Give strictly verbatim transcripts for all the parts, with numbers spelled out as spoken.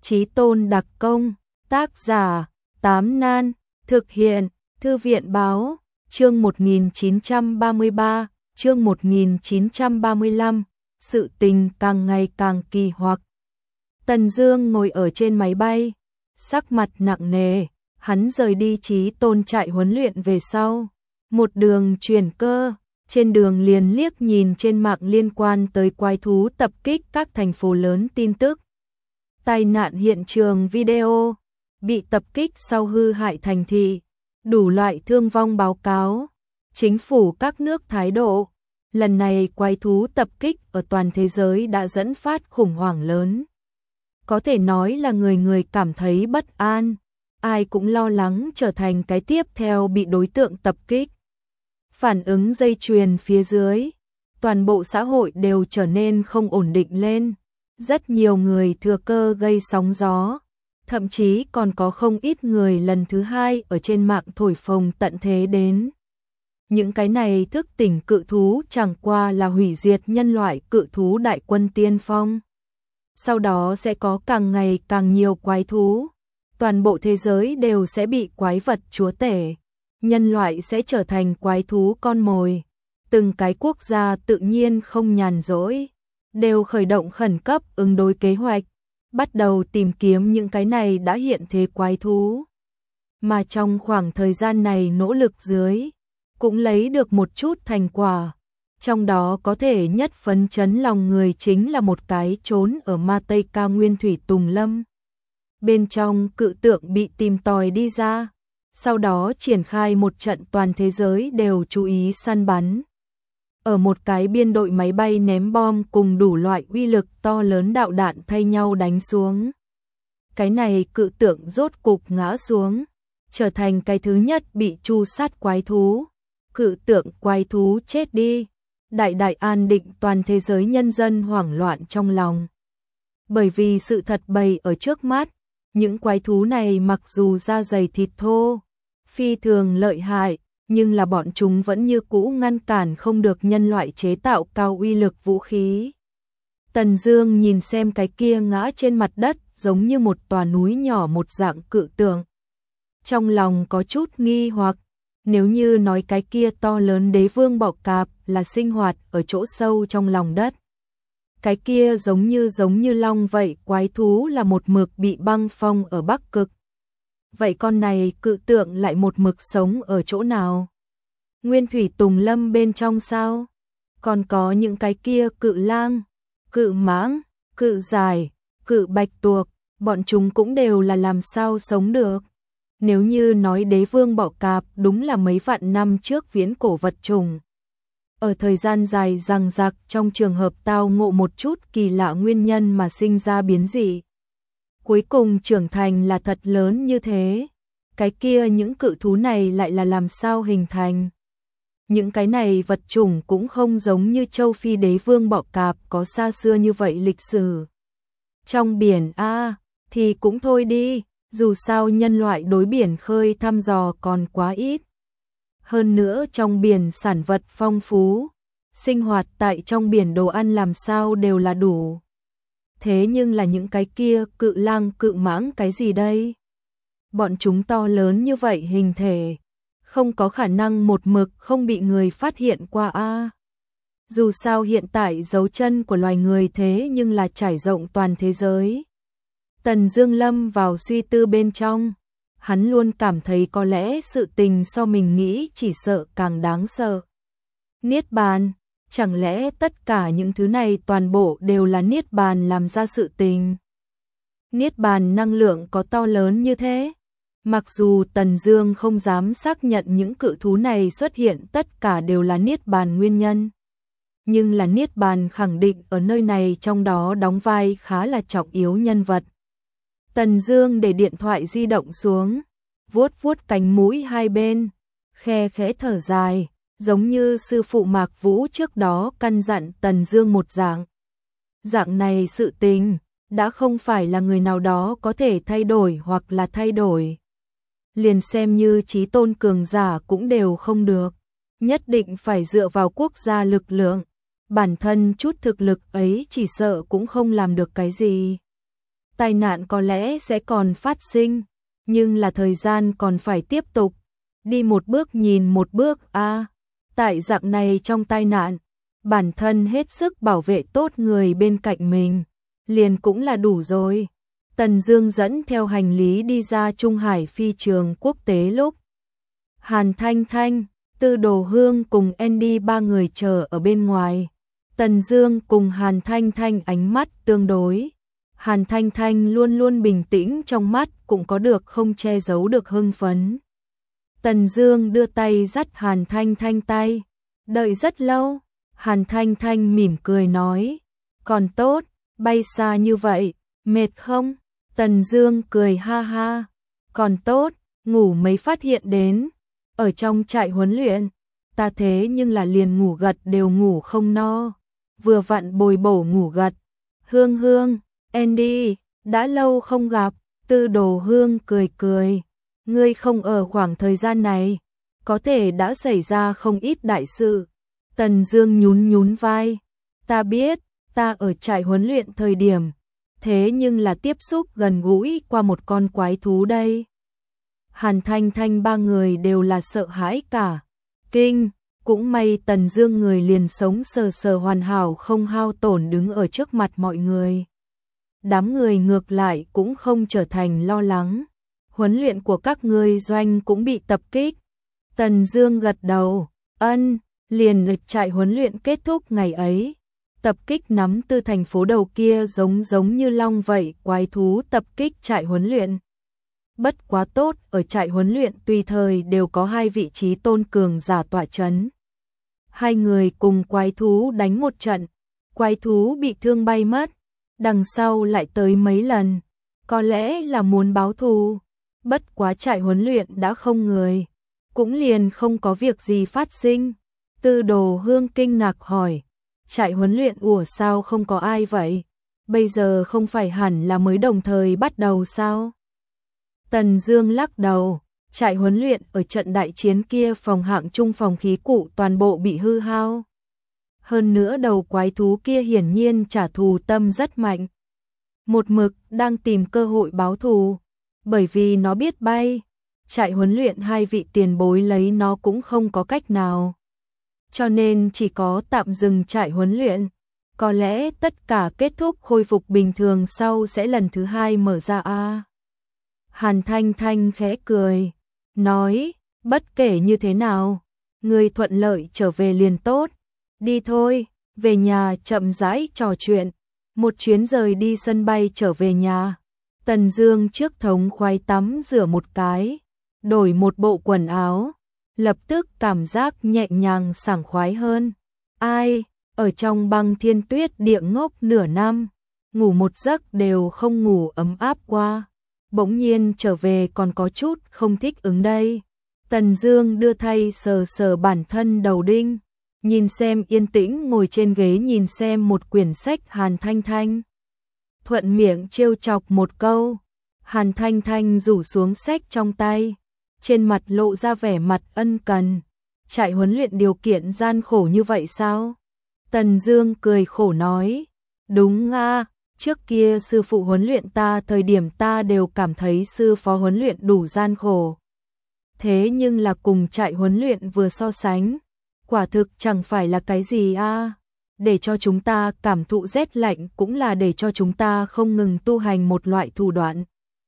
Chí Tôn đặc công, tác giả, Tám Nan, thực hiện, Thư viện báo, chương một nghìn chín trăm ba mươi ba, chương một nghìn chín trăm ba mươi lăm, sự tình càng ngày càng kỳ hoặc. Tần Dương ngồi ở trên máy bay, sắc mặt nặng nề, hắn rời đi Chí Tôn trại huấn luyện về sau, một đường chuyển cơ, trên đường liền liếc nhìn trên mạng liên quan tới quái thú tập kích các thành phố lớn tin tức. Tai nạn hiện trường video, bị tập kích sau hư hại thành thị, đủ loại thương vong báo cáo, chính phủ các nước thái độ. Lần này quái thú tập kích ở toàn thế giới đã dẫn phát khủng hoảng lớn. Có thể nói là người người cảm thấy bất an, ai cũng lo lắng trở thành cái tiếp theo bị đối tượng tập kích. Phản ứng dây chuyền phía dưới, toàn bộ xã hội đều trở nên không ổn định lên. Rất nhiều người thừa cơ gây sóng gió, thậm chí còn có không ít người lần thứ hai ở trên mạng thổi phồng tận thế đến. Những cái này thức tỉnh cự thú chẳng qua là hủy diệt nhân loại cự thú đại quân tiên phong. Sau đó sẽ có càng ngày càng nhiều quái thú, toàn bộ thế giới đều sẽ bị quái vật chúa tể, nhân loại sẽ trở thành quái thú con mồi. Từng cái quốc gia tự nhiên không nhàn rỗi, đều khởi động khẩn cấp ứng đối kế hoạch, bắt đầu tìm kiếm những cái này đã hiện thế quái thú. Mà trong khoảng thời gian này nỗ lực dưới, cũng lấy được một chút thành quả. Trong đó có thể nhất phấn chấn lòng người chính là một cái trốn ở Ma Tây cao nguyên thủy tùng lâm. Bên trong cự tượng bị tìm tòi đi ra, sau đó triển khai một trận toàn thế giới đều chú ý săn bắn. Ở một cái biên đội máy bay ném bom cùng đủ loại uy lực to lớn đạo đạn thay nhau đánh xuống. Cái này cự tượng rốt cục ngã xuống, trở thành cái thứ nhất bị tru sát quái thú. Cự tượng quái thú chết đi, đại đại an định toàn thế giới nhân dân hoảng loạn trong lòng. Bởi vì sự thật bày ở trước mắt, những quái thú này mặc dù da dày thịt thô, phi thường lợi hại, nhưng là bọn chúng vẫn như cũ ngăn cản không được nhân loại chế tạo cao uy lực vũ khí. Tần Dương nhìn xem cái kia ngã trên mặt đất giống như một tòa núi nhỏ một dạng cự tượng. Trong lòng có chút nghi hoặc, nếu như nói cái kia to lớn đế vương bọ cạp là sinh hoạt ở chỗ sâu trong lòng đất, cái kia giống như giống như long vậy quái thú là một mực bị băng phong ở Bắc Cực. Vậy con này cự tượng lại một mực sống ở chỗ nào? Nguyên thủy tùng lâm bên trong sao? Còn có những cái kia cự lang, cự mãng, cự dài, cự bạch tuộc, bọn chúng cũng đều là làm sao sống được? Nếu như nói đế vương bọ cạp đúng là mấy vạn năm trước viễn cổ vật trùng. Ở thời gian dài dằng dặc trong trường hợp tao ngộ một chút kỳ lạ nguyên nhân mà sinh ra biến dị. Cuối cùng trưởng thành là thật lớn như thế. Cái kia những cự thú này lại là làm sao hình thành? Những cái này vật chủng cũng không giống như châu Phi đế vương bọ cạp có xa xưa như vậy lịch sử. Trong biển A thì cũng thôi đi, dù sao nhân loại đối biển khơi thăm dò còn quá ít. Hơn nữa trong biển sản vật phong phú, sinh hoạt tại trong biển đồ ăn làm sao đều là đủ. Thế nhưng là những cái kia cự lang cự mãng cái gì đây? Bọn chúng to lớn như vậy hình thể, không có khả năng một mực không bị người phát hiện qua a. Dù sao hiện tại dấu chân của loài người thế nhưng là trải rộng toàn thế giới. Tần Dương lâm vào suy tư bên trong, hắn luôn cảm thấy có lẽ sự tình so mình nghĩ chỉ sợ càng đáng sợ. Niết bàn, chẳng lẽ tất cả những thứ này toàn bộ đều là Niết bàn làm ra sự tình? Niết bàn năng lượng có to lớn như thế? Mặc dù Tần Dương không dám xác nhận những cự thú này xuất hiện tất cả đều là Niết bàn nguyên nhân, nhưng là Niết bàn khẳng định ở nơi này trong đó đóng vai khá là trọng yếu nhân vật. Tần Dương để điện thoại di động xuống, vuốt vuốt cánh mũi hai bên, khe khẽ thở dài, giống như sư phụ Mạc Vũ trước đó căn dặn Tần Dương một dạng. Dạng này sự tình, đã không phải là người nào đó có thể thay đổi hoặc là thay đổi. Liền xem như chí tôn cường giả cũng đều không được, nhất định phải dựa vào quốc gia lực lượng, bản thân chút thực lực ấy chỉ sợ cũng không làm được cái gì. tai nạn có lẽ sẽ còn phát sinh, nhưng là thời gian còn phải tiếp tục, đi một bước nhìn một bước a. À, tại dạng này trong tai nạn, bản thân hết sức bảo vệ tốt người bên cạnh mình, liền cũng là đủ rồi. Tần Dương dẫn theo hành lý đi ra Trung Hải phi trường quốc tế lúc Hàn Thanh Thanh, Tư Đồ Hương cùng Andy ba người chờ ở bên ngoài. Tần Dương cùng Hàn Thanh Thanh ánh mắt tương đối. Hàn Thanh Thanh luôn luôn bình tĩnh, trong mắt cũng có được không che giấu được hưng phấn. Tần Dương đưa tay dắt Hàn Thanh Thanh tay. Đợi rất lâu, Hàn Thanh Thanh mỉm cười nói, còn tốt, bay xa như vậy, mệt không? Tần Dương cười ha ha, còn tốt, ngủ mới phát hiện đến. Ở trong trại huấn luyện, ta thế nhưng là liền ngủ gật đều ngủ không no, vừa vặn bồi bổ ngủ gật. Hương Hương, Andy, đã lâu không gặp. Tư Đồ Hương cười cười, ngươi không ở khoảng thời gian này, có thể đã xảy ra không ít đại sự. Tần Dương nhún nhún vai, ta biết, ta ở trại huấn luyện thời điểm, thế nhưng là tiếp xúc gần gũi qua một con quái thú đây. Hàn Thanh Thanh ba người đều là sợ hãi cả kinh, cũng may Tần Dương người liền sống sờ sờ hoàn hảo không hao tổn đứng ở trước mặt mọi người. Đám người ngược lại cũng không trở thành lo lắng. Huấn luyện của các ngươi doanh cũng bị tập kích. Tần Dương gật đầu, ân, liền ở trại huấn luyện kết thúc ngày ấy. Tập kích nắm từ thành phố đầu kia giống giống như long vậy, quái thú tập kích trại huấn luyện. Bất quá tốt, ở trại huấn luyện tùy thời đều có hai vị trí tôn cường giả tọa chấn. Hai người cùng quái thú đánh một trận, quái thú bị thương bay mất, đằng sau lại tới mấy lần, có lẽ là muốn báo thù. Bất quá trại huấn luyện đã không người, cũng liền không có việc gì phát sinh. Tư Đồ Hương kinh ngạc hỏi, trại huấn luyện ủa sao không có ai vậy? Bây giờ không phải hẳn là mới đồng thời bắt đầu sao? Tần Dương lắc đầu, trại huấn luyện ở trận đại chiến kia phòng hạng trung phòng khí cụ toàn bộ bị hư hao. Hơn nữa đầu quái thú kia hiển nhiên trả thù tâm rất mạnh. Một mực đang tìm cơ hội báo thù, bởi vì nó biết bay, trại huấn luyện hai vị tiền bối lấy nó cũng không có cách nào. Cho nên chỉ có tạm dừng trại huấn luyện, có lẽ tất cả kết thúc khôi phục bình thường sau sẽ lần thứ hai mở ra a. Hàn Thanh Thanh khẽ cười, nói, bất kể như thế nào, người thuận lợi trở về liền tốt. Đi thôi, về nhà chậm rãi trò chuyện. Một chuyến rời đi sân bay trở về nhà. Tần Dương trước thống khoái tắm rửa một cái, đổi một bộ quần áo, lập tức cảm giác nhẹ nhàng sảng khoái hơn. Ai, ở trong băng thiên tuyết địa ngốc nửa năm, ngủ một giấc đều không ngủ ấm áp qua, bỗng nhiên trở về còn có chút không thích ứng đây. Tần Dương đưa tay sờ sờ bản thân đầu đinh, nhìn xem yên tĩnh ngồi trên ghế nhìn xem một quyển sách Hàn Thanh Thanh. Thuận miệng trêu chọc một câu, Hàn Thanh Thanh rủ xuống sách trong tay, trên mặt lộ ra vẻ mặt ân cần. Trại huấn luyện điều kiện gian khổ như vậy sao? Tần Dương cười khổ nói, đúng a, trước kia sư phụ huấn luyện ta thời điểm ta đều cảm thấy sư phó huấn luyện đủ gian khổ. Thế nhưng là cùng trại huấn luyện vừa so sánh, quả thực chẳng phải là cái gì a. Để cho chúng ta cảm thụ rét lạnh cũng là để cho chúng ta không ngừng tu hành một loại thủ đoạn.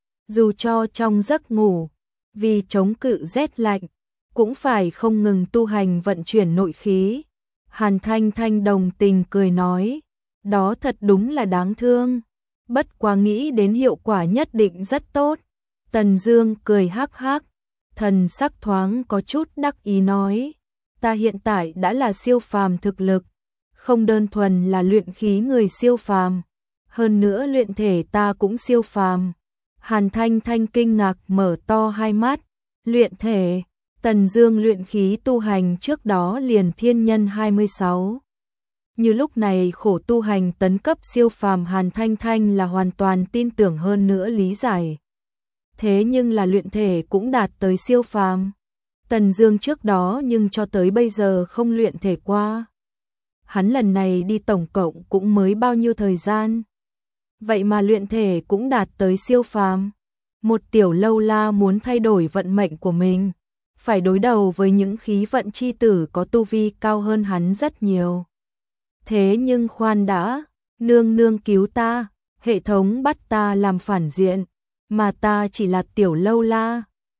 Dù cho trong giấc ngủ, vì chống cự rét lạnh, cũng phải không ngừng tu hành vận chuyển nội khí. Hàn Thanh Thanh đồng tình cười nói, đó thật đúng là đáng thương, bất quá nghĩ đến hiệu quả nhất định rất tốt. Tần Dương cười hắc hắc, thần sắc thoáng có chút đắc ý nói, ta hiện tại đã là siêu phàm thực lực, không đơn thuần là luyện khí người siêu phàm, hơn nữa luyện thể ta cũng siêu phàm. Hàn Thanh Thanh kinh ngạc mở to hai mắt, luyện thể, Tần Dương luyện khí tu hành trước đó liền thiên nhân hai mươi sáu. Như lúc này khổ tu hành tấn cấp siêu phàm, Hàn Thanh Thanh là hoàn toàn tin tưởng hơn nữa lý giải. Thế nhưng là luyện thể cũng đạt tới siêu phàm. Tần Dương trước đó nhưng cho tới bây giờ không luyện thể qua. Hắn lần này đi tổng cộng cũng mới bao nhiêu thời gian? vậy mà luyện thể cũng đạt tới siêu phàm. Một tiểu lâu la muốn thay đổi vận mệnh của mình, phải đối đầu với những khí vận chi tử có tu vi cao hơn hắn rất nhiều. Thế nhưng khoan đã, nương nương cứu ta, hệ thống bắt ta làm phản diện, mà ta chỉ là tiểu lâu la,